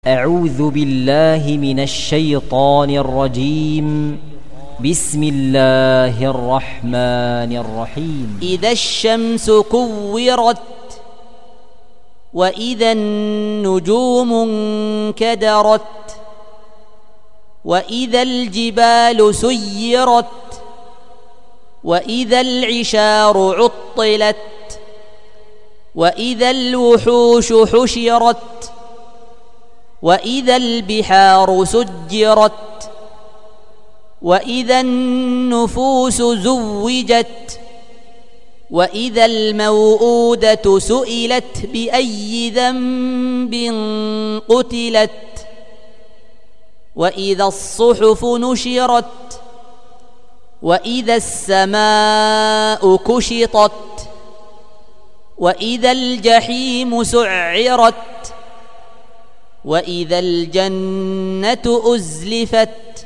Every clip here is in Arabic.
أعوذ بالله من الشيطان الرجيم. بسم الله الرحمن الرحيم. إذا الشمس كورت وإذا النجوم انكدرت وإذا الجبال سيرت وإذا العشار عطلت وإذا الوحوش حشرت وإذا البحار سجرت وإذا النفوس زوجت وإذا الموءودة سئلت بأي ذنب قتلت وإذا الصحف نشرت وإذا السماء كشطت وإذا الجحيم سعرت وإذا الجنة أزلفت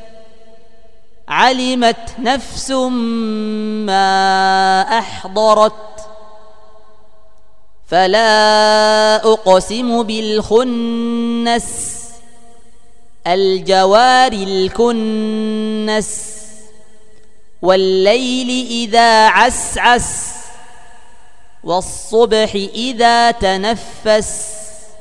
علمت نفس ما أحضرت فلا أقسم بالخنس الجوار الكنس والليل إذا عسعس والصبح إذا تنفس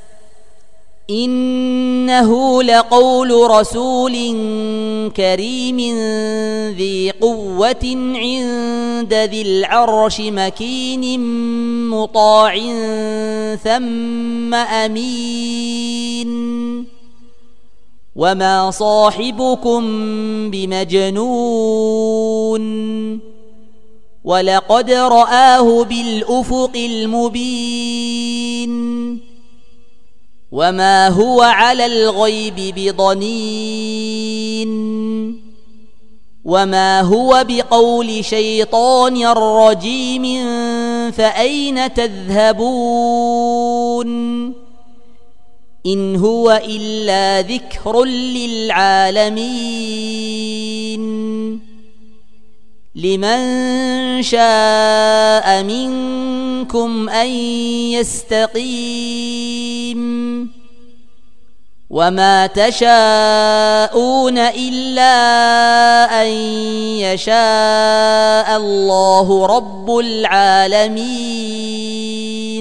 إنه لقول رسول كريم ذي قوة عند ذي العرش مكين مطاع ثم أمين وما صاحبكم بمجنون ولقد رآه بالأفق المبين وما هو على الغيب بضنين وما هو بقول شيطان رجيم فأين تذهبون إن هو إلا ذكر للعالمين لمن شاء منكم أن يستقيم وما تشاءون إلا أن يشاء الله رب العالمين.